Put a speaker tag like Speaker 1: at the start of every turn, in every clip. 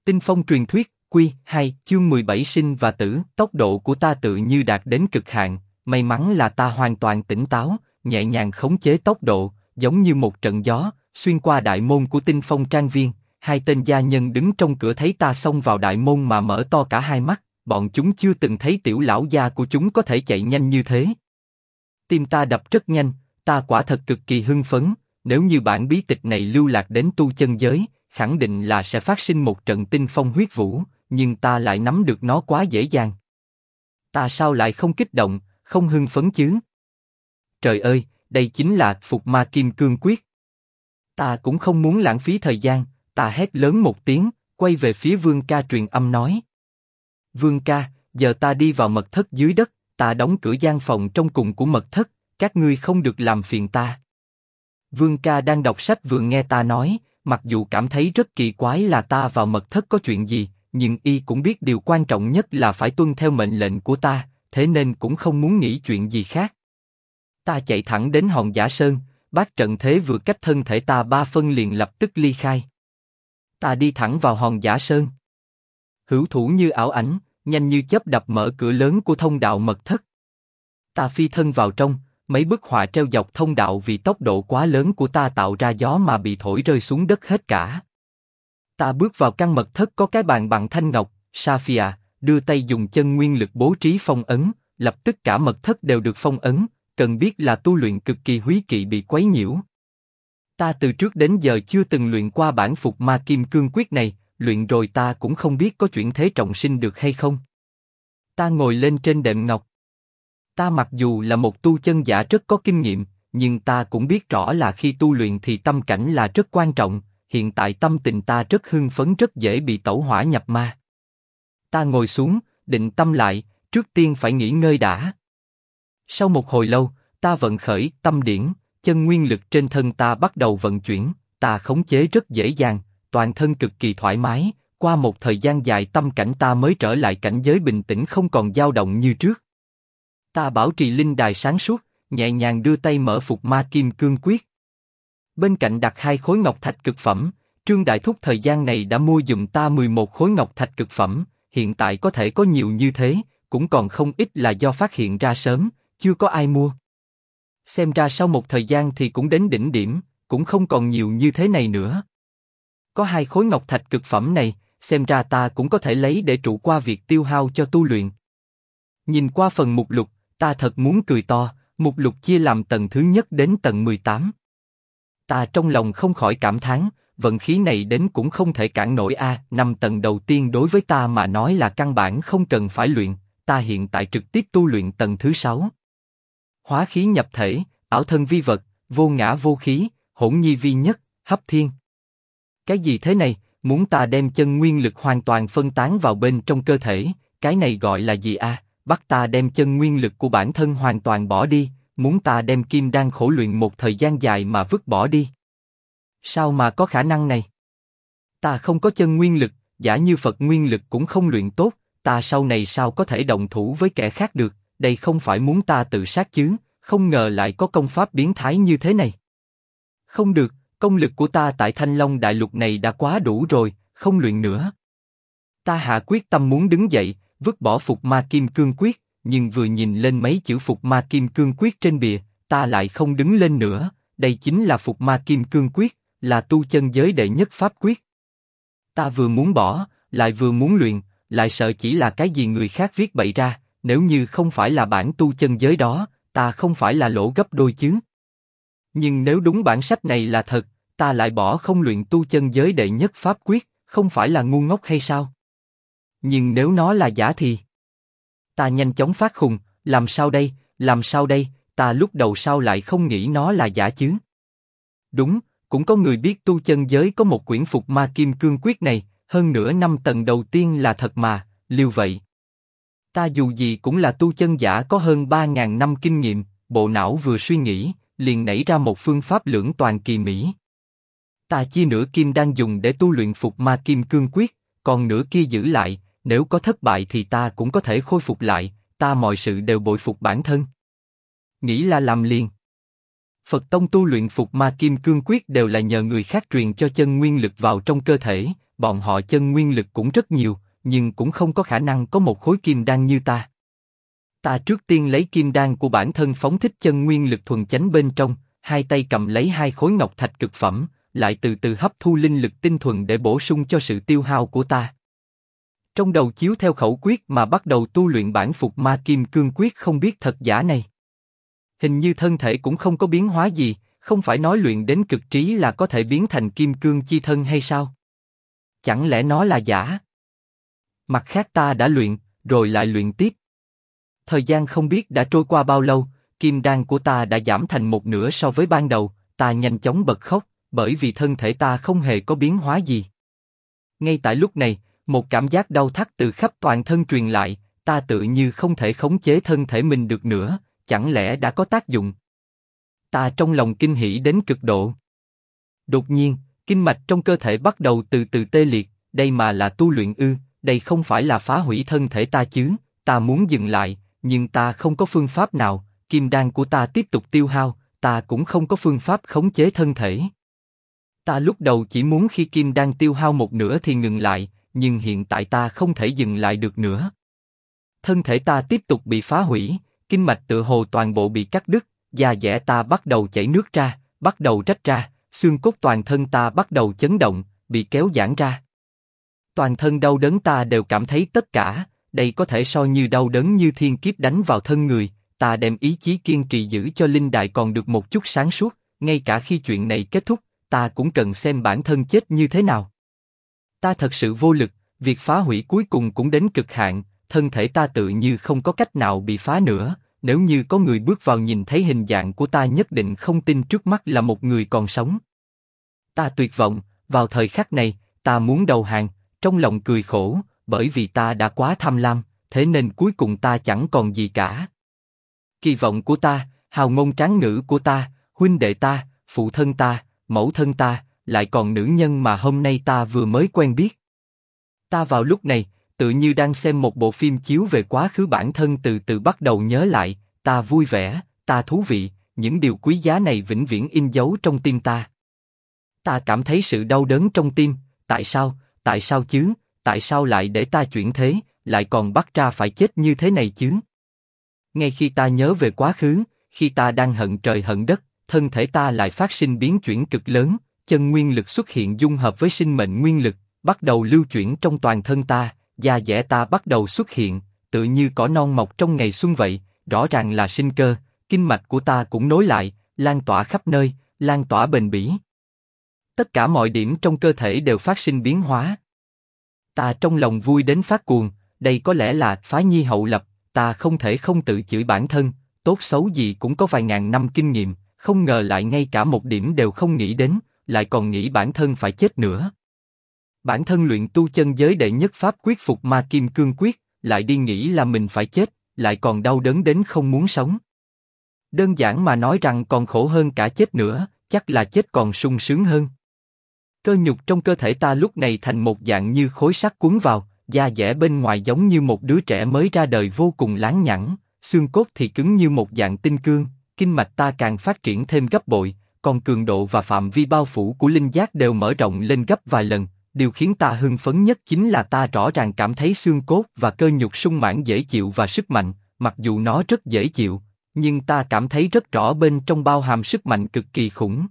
Speaker 1: Tinh phong truyền thuyết, Quy 2, chương 17 sinh và tử. Tốc độ của ta tự như đạt đến cực hạn, may mắn là ta hoàn toàn tỉnh táo, nhẹ nhàng khống chế tốc độ, giống như một trận gió, xuyên qua đại môn của Tinh Phong Trang Viên. Hai tên gia nhân đứng trong cửa thấy ta xông vào đại môn mà mở to cả hai mắt, bọn chúng chưa từng thấy tiểu lão gia của chúng có thể chạy nhanh như thế. Tim ta đập rất nhanh, ta quả thật cực kỳ hưng phấn, nếu như bản bí tịch này lưu lạc đến tu chân giới, khẳng định là sẽ phát sinh một trận tinh phong huyết vũ, nhưng ta lại nắm được nó quá dễ dàng. Ta sao lại không kích động, không hưng phấn chứ? Trời ơi, đây chính là Phục Ma Kim Cương Quyết. Ta cũng không muốn lãng phí thời gian, ta hét lớn một tiếng, quay về phía Vương Ca truyền âm nói. Vương Ca, giờ ta đi vào mật thất dưới đất, ta đóng cửa gian phòng trong cùng của mật thất, các ngươi không được làm phiền ta. Vương Ca đang đọc sách vừa nghe ta nói, mặc dù cảm thấy rất kỳ quái là ta vào mật thất có chuyện gì, nhưng y cũng biết điều quan trọng nhất là phải tuân theo mệnh lệnh của ta, thế nên cũng không muốn nghĩ chuyện gì khác. Ta chạy thẳng đến hòn Giả Sơn, bát trận thế vừa cách thân thể ta 3 phân liền lập tức ly khai. Ta đi thẳng vào hòn Giả Sơn. Hữu thủ như ảo ảnh, nhanh như chớp đập mở cửa lớn của thông đạo mật thất. Ta phi thân vào trong, mấy bức họa treo dọc thông đạo vì tốc độ quá lớn của ta tạo ra gió mà bị thổi rơi xuống đất hết cả. Ta bước vào căn mật thất có cái bàn bằng thanh ngọc, sapphire, đưa tay dùng chân nguyên lực bố trí phong ấn, lập tức cả mật thất đều được phong ấn. Cần biết là tu luyện cực kỳ húy kỵ bị quấy nhiễu. Ta từ trước đến giờ chưa từng luyện qua bản Phục Ma Kim Cương Quyết này, luyện rồi ta cũng không biết có chuyển thế trọng sinh được hay không. Ta ngồi lên trên đệm ngọc. Ta mặc dù là một tu chân giả rất có kinh nghiệm, nhưng ta cũng biết rõ là khi tu luyện thì tâm cảnh là rất quan trọng. Hiện tại tâm tình ta rất hưng phấn, rất dễ bị tẩu hỏa nhập ma. Ta ngồi xuống, định tâm lại, trước tiên phải nghỉ ngơi đã. Sau một hồi lâu, ta vận khởi tâm điển, chân nguyên lực trên thân ta bắt đầu vận chuyển, ta khống chế rất dễ dàng, toàn thân cực kỳ thoải mái. Qua một thời gian dài tâm cảnh ta mới trở lại cảnh giới bình tĩnh, không còn dao động như trước. Ta bảo trì linh đài sáng suốt, nhẹ nhàng đưa tay mở Phục Ma Kim Cương Quyết. Bên cạnh đặt 2 khối ngọc thạch cực phẩm. Trương Đại Thúc thời gian này đã mua giùm ta 11 khối ngọc thạch cực phẩm. Hiện tại có thể có nhiều như thế, cũng còn không ít là do phát hiện ra sớm, chưa có ai mua. Xem ra sau một thời gian thì cũng đến đỉnh điểm, cũng không còn nhiều như thế này nữa. Có 2 khối ngọc thạch cực phẩm này, xem ra ta cũng có thể lấy để trụ qua việc tiêu hao cho tu luyện. Nhìn qua phần mục lục, ta thật muốn cười to. Mục lục chia làm tầng thứ nhất đến tầng 18. Ta trong lòng không khỏi cảm thán, vận khí này đến cũng không thể cản nổi a. 5 tầng đầu tiên đối với ta mà nói là căn bản không cần phải luyện, ta hiện tại trực tiếp tu luyện tầng thứ 6. Hóa khí nhập thể, ảo thân vi vật, vô ngã vô khí, hỗn nhi vi nhất, hấp thiên. Cái gì thế này? Muốn ta đem chân nguyên lực hoàn toàn phân tán vào bên trong cơ thể, cái này gọi là gì a? Bắt ta đem chân nguyên lực của bản thân hoàn toàn bỏ đi, muốn ta đem kim đan khổ luyện một thời gian dài mà vứt bỏ đi. Sao mà có khả năng này? Ta không có chân nguyên lực, giả như Phật nguyên lực cũng không luyện tốt, ta sau này sao có thể động thủ với kẻ khác được? Đây không phải muốn ta tự sát chứ? Không ngờ lại có công pháp biến thái như thế này. Không được, công lực của ta tại Thanh Long Đại Lục này đã quá đủ rồi, không luyện nữa. Ta hạ quyết tâm muốn đứng dậy, vứt bỏ Phục Ma Kim Cương Quyết, nhưng vừa nhìn lên mấy chữ Phục Ma Kim Cương Quyết trên bìa, ta lại không đứng lên nữa. Đây chính là Phục Ma Kim Cương Quyết, là tu chân giới đệ nhất pháp quyết. Ta vừa muốn bỏ, lại vừa muốn luyện, lại sợ chỉ là cái gì người khác viết bậy ra. Nếu như không phải là bản tu chân giới đó, ta không phải là lỗ gấp đôi chứ? Nhưng nếu đúng bản sách này là thật, ta lại bỏ không luyện tu chân giới đệ nhất pháp quyết, không phải là ngu ngốc hay sao? Nhưng nếu nó là giả thì... Ta nhanh chóng phát khùng, làm sao đây, làm sao đây, ta lúc đầu sao lại không nghĩ nó là giả chứ? Đúng, cũng có người biết tu chân giới có một quyển Phục Ma Kim Cương Quyết này, hơn nữa 5 tầng đầu tiên là thật mà, liều vậy. Ta dù gì cũng là tu chân giả có hơn 3.000 năm kinh nghiệm, bộ não vừa suy nghĩ, liền nảy ra một phương pháp lưỡng toàn kỳ mỹ. Ta chia nửa kim đang dùng để tu luyện Phục Ma Kim Cương Quyết, còn nửa kia giữ lại, nếu có thất bại thì ta cũng có thể khôi phục lại, ta mọi sự đều bội phục bản thân. Nghĩ là làm liền. Phật tông tu luyện Phục Ma Kim Cương Quyết đều là nhờ người khác truyền cho chân nguyên lực vào trong cơ thể, bọn họ chân nguyên lực cũng rất nhiều, nhưng cũng không có khả năng có một khối kim đan như ta. Ta trước tiên lấy kim đan của bản thân phóng thích chân nguyên lực thuần chánh bên trong, hai tay cầm lấy hai khối ngọc thạch cực phẩm, lại từ từ hấp thu linh lực tinh thuần để bổ sung cho sự tiêu hao của ta. Trong đầu chiếu theo khẩu quyết mà bắt đầu tu luyện bản Phục Ma Kim Cương Quyết không biết thật giả này. Hình như thân thể cũng không có biến hóa gì, không phải nói luyện đến cực trí là có thể biến thành kim cương chi thân hay sao? Chẳng lẽ nó là giả? Mặt khác ta đã luyện, rồi lại luyện tiếp. Thời gian không biết đã trôi qua bao lâu, kim đan của ta đã giảm thành một nửa so với ban đầu, ta nhanh chóng bật khóc, bởi vì thân thể ta không hề có biến hóa gì. Ngay tại lúc này, một cảm giác đau thắt từ khắp toàn thân truyền lại, ta tự như không thể khống chế thân thể mình được nữa, chẳng lẽ đã có tác dụng? Ta trong lòng kinh hỉ đến cực độ. Đột nhiên, kinh mạch trong cơ thể bắt đầu từ từ tê liệt, đây mà là tu luyện ư, đây không phải là phá hủy thân thể ta chứ, ta muốn dừng lại, nhưng ta không có phương pháp nào, kim đan của ta tiếp tục tiêu hao, ta cũng không có phương pháp khống chế thân thể. Ta lúc đầu chỉ muốn khi kim đan tiêu hao một nửa thì ngừng lại, nhưng hiện tại ta không thể dừng lại được nữa. Thân thể ta tiếp tục bị phá hủy, kinh mạch tựa hồ toàn bộ bị cắt đứt, da dẻ ta bắt đầu chảy nước ra, bắt đầu rách ra, xương cốt toàn thân ta bắt đầu chấn động, bị kéo giãn ra. Toàn thân đau đớn ta đều cảm thấy tất cả, đây có thể so như đau đớn như thiên kiếp đánh vào thân người. Ta đem ý chí kiên trì giữ cho linh đại còn được một chút sáng suốt, ngay cả khi chuyện này kết thúc, ta cũng cần xem bản thân chết như thế nào. Ta thật sự vô lực, việc phá hủy cuối cùng cũng đến cực hạn, thân thể ta tự như không có cách nào bị phá nữa. Nếu như có người bước vào nhìn thấy hình dạng của ta nhất định không tin trước mắt là một người còn sống. Ta tuyệt vọng, vào thời khắc này, ta muốn đầu hàng, trong lòng cười khổ, bởi vì ta đã quá tham lam, thế nên cuối cùng ta chẳng còn gì cả. Kỳ vọng của ta, hào ngôn tráng ngữ của ta, huynh đệ ta, phụ thân ta, mẫu thân ta, lại còn nữ nhân mà hôm nay ta vừa mới quen biết. Ta vào lúc này, tự như đang xem một bộ phim chiếu về quá khứ bản thân từ từ bắt đầu nhớ lại, ta vui vẻ, ta thú vị, những điều quý giá này vĩnh viễn in dấu trong tim ta. Ta cảm thấy sự đau đớn trong tim, tại sao chứ, tại sao lại để ta chuyển thế, lại còn bắt ra phải chết như thế này chứ? Ngay khi ta nhớ về quá khứ, khi ta đang hận trời hận đất, thân thể ta lại phát sinh biến chuyển cực lớn, chân nguyên lực xuất hiện dung hợp với sinh mệnh nguyên lực, bắt đầu lưu chuyển trong toàn thân ta, da dẻ ta bắt đầu xuất hiện, tự như cỏ non mọc trong ngày xuân vậy, rõ ràng là sinh cơ, kinh mạch của ta cũng nối lại, lan tỏa khắp nơi, lan tỏa bền bỉ. Tất cả mọi điểm trong cơ thể đều phát sinh biến hóa. Ta trong lòng vui đến phát cuồng, đây có lẽ là phá nhi hậu lập, ta không thể không tự chửi bản thân, tốt xấu gì cũng có vài ngàn năm kinh nghiệm, không ngờ lại ngay cả một điểm đều không nghĩ đến, lại còn nghĩ bản thân phải chết nữa. Bản thân luyện tu chân giới đệ nhất pháp quyết Phục Ma Kim Cương Quyết, lại đi nghĩ là mình phải chết, lại còn đau đớn đến không muốn sống. Đơn giản mà nói rằng còn khổ hơn cả chết nữa, chắc là chết còn sung sướng hơn. Cơ nhục trong cơ thể ta lúc này thành một dạng như khối sắt cuốn vào, da dẻ bên ngoài giống như một đứa trẻ mới ra đời vô cùng láng nhẵn, xương cốt thì cứng như một dạng tinh cương, kinh mạch ta càng phát triển thêm gấp bội, còn cường độ và phạm vi bao phủ của linh giác đều mở rộng lên gấp vài lần. Điều khiến ta hưng phấn nhất chính là ta rõ ràng cảm thấy xương cốt và cơ nhục sung mãn dễ chịu và sức mạnh, mặc dù nó rất dễ chịu, nhưng ta cảm thấy rất rõ bên trong bao hàm sức mạnh cực kỳ khủng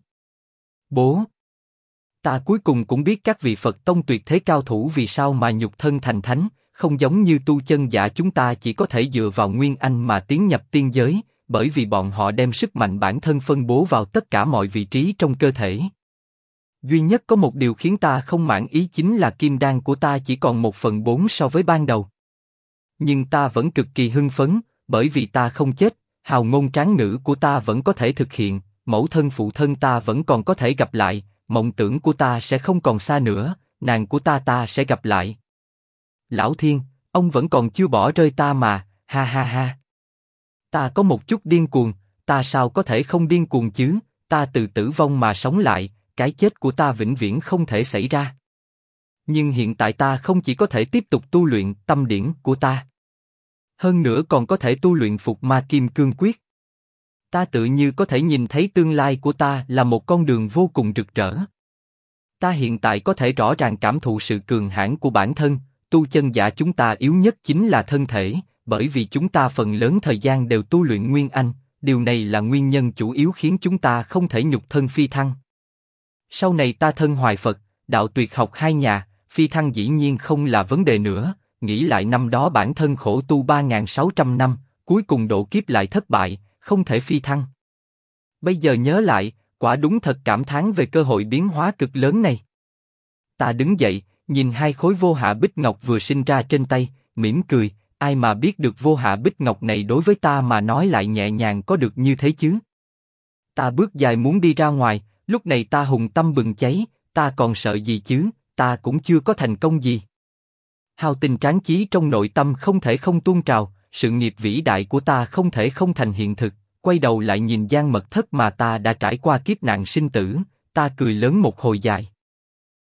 Speaker 1: bố. Ta cuối cùng cũng biết các vị Phật tông tuyệt thế cao thủ vì sao mà nhục thân thành thánh, không giống như tu chân giả chúng ta chỉ có thể dựa vào nguyên anh mà tiến nhập tiên giới, bởi vì bọn họ đem sức mạnh bản thân phân bố vào tất cả mọi vị trí trong cơ thể. Duy nhất có một điều khiến ta không mãn ý chính là kim đan của ta chỉ còn 1/4 so với ban đầu. Nhưng ta vẫn cực kỳ hưng phấn, bởi vì ta không chết, hào ngôn tráng ngữ của ta vẫn có thể thực hiện, mẫu thân phụ thân ta vẫn còn có thể gặp lại, mộng tưởng của ta sẽ không còn xa nữa, nàng của ta sẽ gặp lại. Lão Thiên, ông vẫn còn chưa bỏ rơi ta mà, ha ha ha. Ta có một chút điên cuồng, ta sao có thể không điên cuồng chứ, ta từ tử vong mà sống lại, cái chết của ta vĩnh viễn không thể xảy ra. Nhưng hiện tại ta không chỉ có thể tiếp tục tu luyện tâm điển của ta, hơn nữa còn có thể tu luyện Phục Ma Kim Cương Quyết. Ta tự như có thể nhìn thấy tương lai của ta là một con đường vô cùng rực rỡ. Ta hiện tại có thể rõ ràng cảm thụ sự cường hãn của bản thân, tu chân giả chúng ta yếu nhất chính là thân thể, bởi vì chúng ta phần lớn thời gian đều tu luyện Nguyên Anh, điều này là nguyên nhân chủ yếu khiến chúng ta không thể nhục thân phi thăng. Sau này ta thân hoài Phật, đạo tuyệt học hai nhà, phi thăng dĩ nhiên không là vấn đề nữa, nghĩ lại năm đó bản thân khổ tu 3.600 năm, cuối cùng độ kiếp lại thất bại, không thể phi thăng. Bây giờ nhớ lại, quả đúng thật cảm thán về cơ hội biến hóa cực lớn này. Ta đứng dậy, nhìn hai khối vô hạ bích ngọc vừa sinh ra trên tay, mỉm cười, ai mà biết được vô hạ bích ngọc này đối với ta mà nói lại nhẹ nhàng có được như thế chứ. Ta bước dài muốn đi ra ngoài, lúc này ta hùng tâm bừng cháy, ta còn sợ gì chứ, ta cũng chưa có thành công gì. Hào tình tráng chí trong nội tâm không thể không tuôn trào, sự nghiệp vĩ đại của ta không thể không thành hiện thực. Quay đầu lại nhìn gian mật thất mà ta đã trải qua kiếp nạn sinh tử, ta cười lớn một hồi dài.